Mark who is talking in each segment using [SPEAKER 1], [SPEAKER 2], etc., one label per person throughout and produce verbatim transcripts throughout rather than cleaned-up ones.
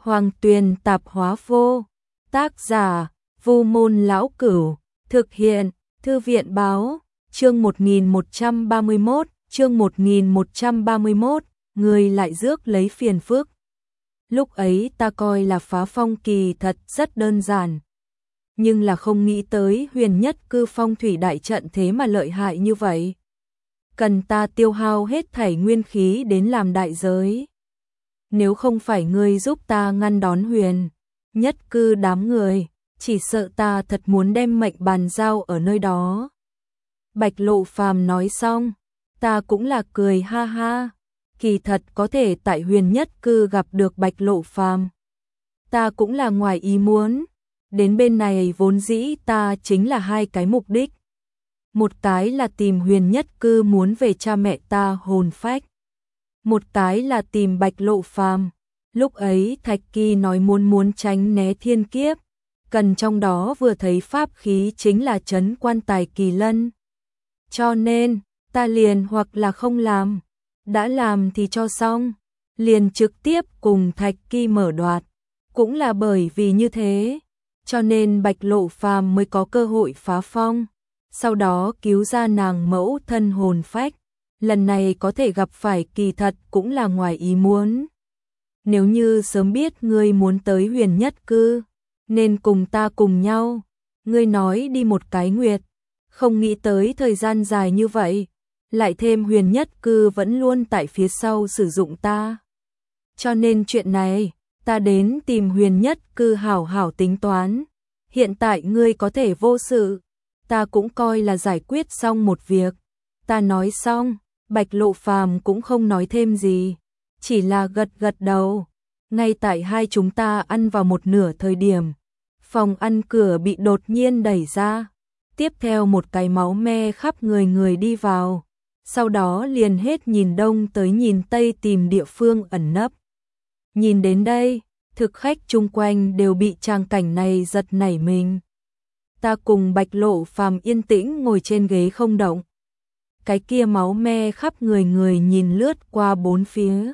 [SPEAKER 1] Hoàng Tuyền Tạp Hóa Vô. Tác giả: Vu Môn Lão Cửu. Thực hiện: Thư viện Báo. Chương một nghìn một trăm ba mươi mốt, chương một nghìn một trăm ba mươi mốt, người lại rước lấy phiền phức. Lúc ấy ta coi là phá phong kỳ thật rất đơn giản, nhưng là không nghĩ tới huyền nhất cư phong thủy đại trận thế mà lợi hại như vậy. Cần ta tiêu hao hết thảy nguyên khí đến làm đại giới. Nếu không phải ngươi giúp ta ngăn đón huyền nhất cư đám người, chỉ sợ ta thật muốn đem mệnh bàn giao ở nơi đó. Bạch Lộ Phàm nói xong, ta cũng là cười ha ha. Kỳ thật có thể tại huyền nhất cư gặp được Bạch Lộ Phàm, ta cũng là ngoài ý muốn. Đến bên này vốn dĩ ta chính là hai cái mục đích. Một cái là tìm huyền nhất cư muốn về cha mẹ ta hồn phách. Một cái là tìm Bạch Lộ Phàm. Lúc ấy Thạch Kỳ nói muốn muốn tránh né thiên kiếp, cần trong đó vừa thấy pháp khí chính là trấn quan tài kỳ lân. Cho nên, ta liền hoặc là không làm, đã làm thì cho xong, liền trực tiếp cùng Thạch Kỳ mở đoạt. Cũng là bởi vì như thế, cho nên Bạch Lộ Phàm mới có cơ hội phá phong, sau đó cứu ra nàng mẫu thân hồn phách. Lần này có thể gặp phải kỳ thật cũng là ngoài ý muốn. Nếu như sớm biết ngươi muốn tới huyền nhất cư, nên cùng ta cùng nhau. Ngươi nói đi một cái nguyệt, không nghĩ tới thời gian dài như vậy, lại thêm huyền nhất cư vẫn luôn tại phía sau sử dụng ta. Cho nên chuyện này, ta đến tìm huyền nhất cư hảo hảo tính toán. Hiện tại ngươi có thể vô sự, ta cũng coi là giải quyết xong một việc. Ta nói xong, Bạch Lộ Phàm cũng không nói thêm gì, chỉ là gật gật đầu. Ngay tại hai chúng ta ăn vào một nửa thời điểm, phòng ăn cửa bị đột nhiên đẩy ra, tiếp theo một cái máu me khắp người người đi vào, sau đó liền hết nhìn đông tới nhìn tây tìm địa phương ẩn nấp. Nhìn đến đây, thực khách chung quanh đều bị tràng cảnh này giật nảy mình. Ta cùng Bạch Lộ Phàm yên tĩnh ngồi trên ghế không động. Cái kia máu me khắp người người nhìn lướt qua bốn phía.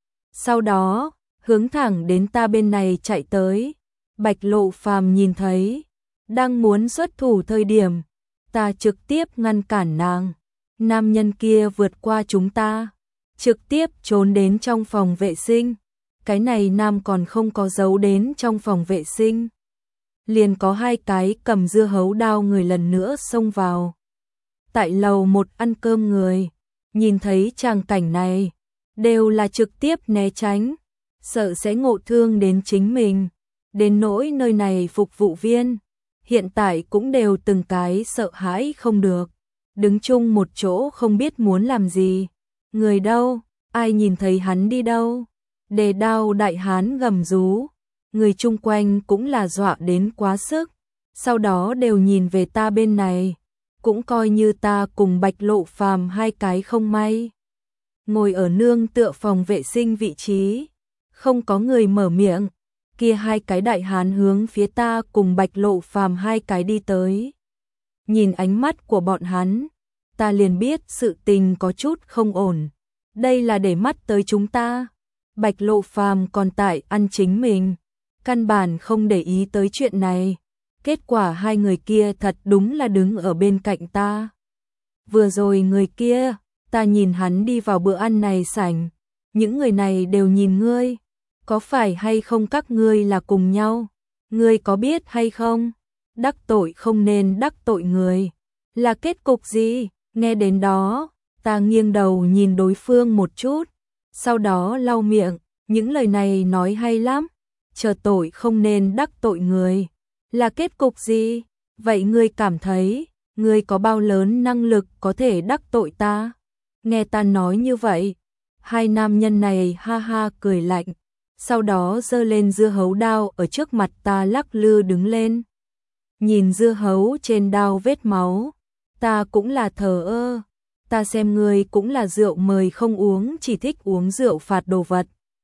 [SPEAKER 1] Sau đó, hướng thẳng đến ta bên này chạy tới. Bạch Lộ Phàm nhìn thấy, đang muốn xuất thủ thời điểm, ta trực tiếp ngăn cản nàng. Nam nhân kia vượt qua chúng ta, trực tiếp trốn đến trong phòng vệ sinh. Cái này nam còn không có giấu đến trong phòng vệ sinh, liền có hai cái cầm dưa hấu đao người lần nữa xông vào. Tại lầu một ăn cơm người, nhìn thấy tràng cảnh này, đều là trực tiếp né tránh, sợ sẽ ngộ thương đến chính mình. Đến nỗi nơi này phục vụ viên, hiện tại cũng đều từng cái sợ hãi không được, đứng chung một chỗ không biết muốn làm gì. Người đâu, ai nhìn thấy hắn đi đâu? Đề đao đại hán gầm rú, người chung quanh cũng là dọa đến quá sức, sau đó đều nhìn về ta bên này, cũng coi như ta cùng Bạch Lộ Phàm hai cái không may. Ngồi ở nương tựa phòng vệ sinh vị trí, không có người mở miệng, kia hai cái đại hán hướng phía ta cùng Bạch Lộ Phàm hai cái đi tới. Nhìn ánh mắt của bọn hắn, ta liền biết sự tình có chút không ổn, đây là để mắt tới chúng ta. Bạch Lộ Phàm còn tại ăn chính mình, căn bản không để ý tới chuyện này. Kết quả hai người kia thật đúng là đứng ở bên cạnh ta. Vừa rồi người kia, ta nhìn hắn đi vào bữa ăn này sảnh, những người này đều nhìn ngươi, có phải hay không các ngươi là cùng nhau? Ngươi có biết hay không? Đắc tội không nên đắc tội người, là kết cục gì? Nghe đến đó, ta nghiêng đầu nhìn đối phương một chút, sau đó lau miệng, những lời này nói hay lắm, chờ tội không nên đắc tội người, là kết cục gì? Vậy ngươi cảm thấy, ngươi có bao lớn năng lực có thể đắc tội ta? Nghe ta nói như vậy, hai nam nhân này ha ha cười lạnh, sau đó giơ lên dưa hấu đao ở trước mặt ta lắc lư đứng lên. Nhìn dưa hấu trên đao vết máu, ta cũng là thờ ơ. Ta xem ngươi cũng là rượu mời không uống, chỉ thích uống rượu phạt đồ vật.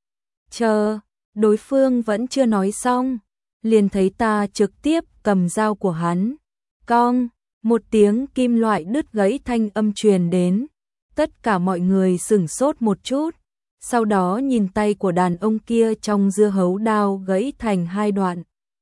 [SPEAKER 1] Chờ, đối phương vẫn chưa nói xong, liền thấy ta trực tiếp cầm dao của hắn. Cong, một tiếng kim loại đứt gãy thanh âm truyền đến. Tất cả mọi người sửng sốt một chút, sau đó nhìn tay của đàn ông kia trong dưa hấu đao gãy thành hai đoạn.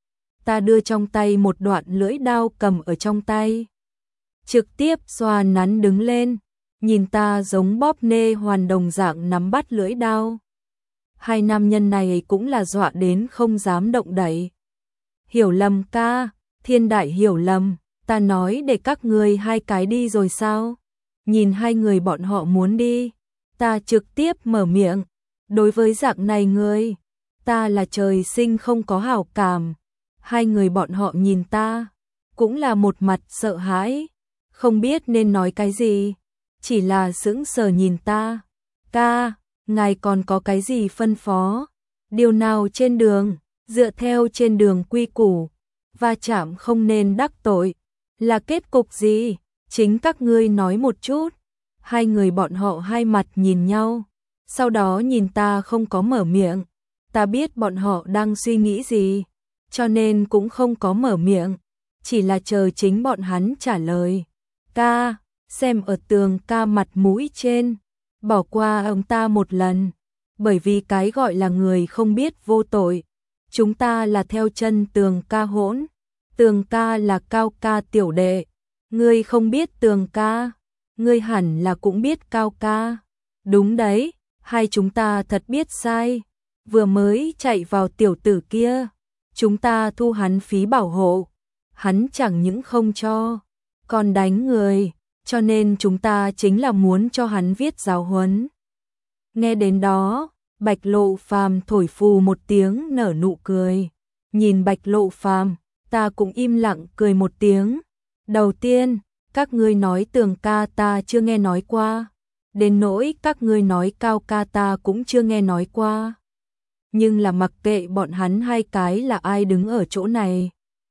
[SPEAKER 1] Ta đưa trong tay một đoạn lưỡi đao cầm ở trong tay, trực tiếp xoa nắn đứng lên, nhìn ta giống bóp nê hoàn đồng dạng nắm bắt lưỡi đao. Hai nam nhân này cũng là dọa đến không dám động đậy. Hiểu lầm ca, thiên đại hiểu lầm, ta nói để các người hai cái đi rồi sao? Nhìn hai người bọn họ muốn đi, ta trực tiếp mở miệng, đối với dạng này người, ta là trời sinh không có hảo cảm. Hai người bọn họ nhìn ta, cũng là một mặt sợ hãi, không biết nên nói cái gì, chỉ là sững sờ nhìn ta. Ca, ngài còn có cái gì phân phó? Điều nào trên đường, dựa theo trên đường quy củ, va chạm không nên đắc tội, là kết cục gì? Chính các ngươi nói một chút. Hai người bọn họ hai mặt nhìn nhau, sau đó nhìn ta không có mở miệng. Ta biết bọn họ đang suy nghĩ gì, cho nên cũng không có mở miệng, chỉ là chờ chính bọn hắn trả lời. Ca, xem ở tường ca mặt mũi trên, bỏ qua ông ta một lần, bởi vì cái gọi là người không biết vô tội. Chúng ta là theo chân tường ca hỗn, tường ca là Cao ca tiểu đệ, ngươi không biết tường ca, ngươi hẳn là cũng biết Cao ca. Đúng đấy, hai chúng ta thật biết sai, vừa mới chạy vào tiểu tử kia, chúng ta thu hắn phí bảo hộ, hắn chẳng những không cho, còn đánh người, cho nên chúng ta chính là muốn cho hắn viết giáo huấn. Nghe đến đó, Bạch Lộ Phàm thổi phù một tiếng nở nụ cười. Nhìn Bạch Lộ Phàm, ta cũng im lặng cười một tiếng. Đầu tiên, các ngươi nói tường ca ta chưa nghe nói qua, đến nỗi các ngươi nói Cao ca ta cũng chưa nghe nói qua. Nhưng là mặc kệ bọn hắn hai cái là ai đứng ở chỗ này,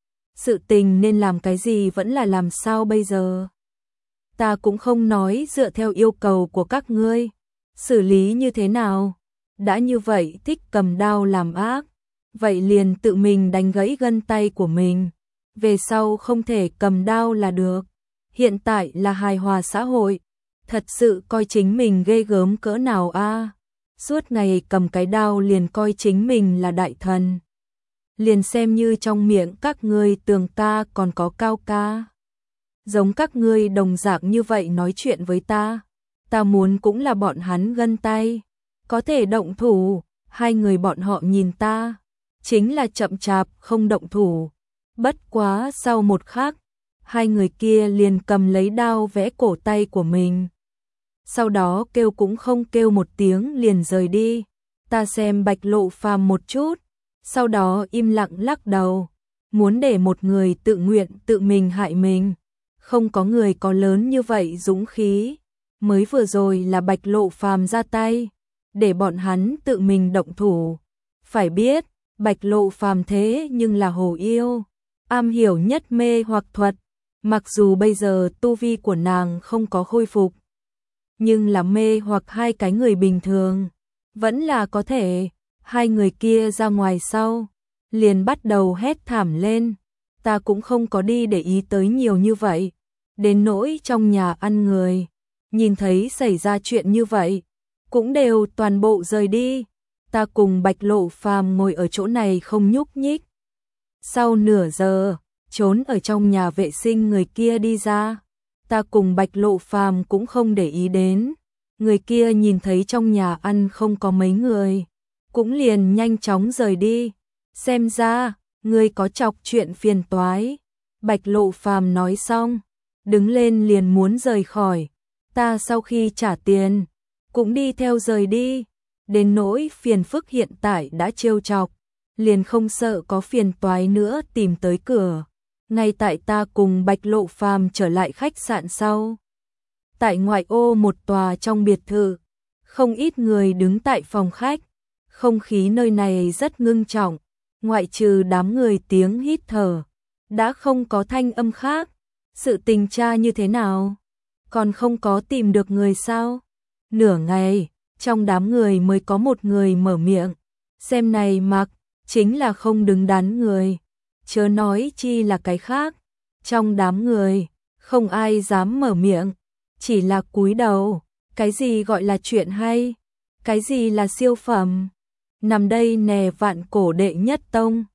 [SPEAKER 1] sự tình nên làm cái gì vẫn là làm sao bây giờ. Ta cũng không nói dựa theo yêu cầu của các ngươi, xử lý như thế nào. Đã như vậy thích cầm đao làm ác, vậy liền tự mình đánh gãy gân tay của mình, về sau không thể cầm đao là được. Hiện tại là hài hòa xã hội, thật sự coi chính mình ghê gớm cỡ nào a? Suốt ngày cầm cái đao liền coi chính mình là đại thần. Liền xem như trong miệng các ngươi tường ca còn có Cao ca, giống các ngươi đồng dạng như vậy nói chuyện với ta, ta muốn cũng là bọn hắn gân tay, có thể động thủ. Hai người bọn họ nhìn ta, chính là chậm chạp không động thủ. Bất quá sau một khắc, hai người kia liền cầm lấy đao vẽ cổ tay của mình. Sau đó kêu cũng không kêu một tiếng liền rời đi. Ta xem Bạch Lộ Phàm một chút, sau đó im lặng lắc đầu, muốn để một người tự nguyện tự mình hại mình, không có người có lớn như vậy dũng khí. Mới vừa rồi là Bạch Lộ Phàm ra tay, để bọn hắn tự mình động thủ. Phải biết, Bạch Lộ Phàm thế nhưng là hồ yêu, am hiểu nhất mê hoặc thuật, mặc dù bây giờ tu vi của nàng không có khôi phục, nhưng là mê hoặc hai cái người bình thường, vẫn là có thể. Hai người kia ra ngoài sau, liền bắt đầu hét thảm lên, ta cũng không có đi để ý tới nhiều như vậy. Đến nỗi trong nhà ăn người, nhìn thấy xảy ra chuyện như vậy, cũng đều toàn bộ rời đi. Ta cùng Bạch Lộ Phàm ngồi ở chỗ này không nhúc nhích. Sau nửa giờ, trốn ở trong nhà vệ sinh người kia đi ra, ta cùng Bạch Lộ Phàm cũng không để ý đến. Người kia nhìn thấy trong nhà ăn không có mấy người, cũng liền nhanh chóng rời đi. Xem ra, ngươi có chọc chuyện phiền toái. Bạch Lộ Phàm nói xong, đứng lên liền muốn rời khỏi. Ta sau khi trả tiền, cũng đi theo rời đi. Đến nỗi phiền phức hiện tại đã trêu chọc, liền không sợ có phiền toái nữa tìm tới cửa. Ngay tại ta cùng Bạch Lộ Phàm trở lại khách sạn sau, tại ngoại ô một tòa trong biệt thự, không ít người đứng tại phòng khách. Không khí nơi này rất ngưng trọng, ngoại trừ đám người tiếng hít thở, đã không có thanh âm khác. Sự tình tra như thế nào? Còn không có tìm được người sao? Nửa ngày, trong đám người mới có một người mở miệng. Xem này mặc, chính là không đứng đắn người, chớ nói chi là cái khác. Trong đám người, không ai dám mở miệng, chỉ là cúi đầu. Cái gì gọi là chuyện hay? Cái gì là siêu phẩm? Nằm đây nè vạn cổ đệ nhất tông.